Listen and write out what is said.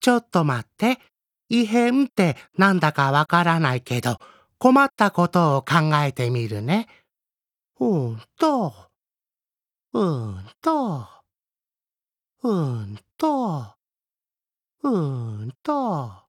ちょっと待って。異変ってなんだかわからないけど、困ったことを考えてみるね。うんと、うんと、うんと、うんと。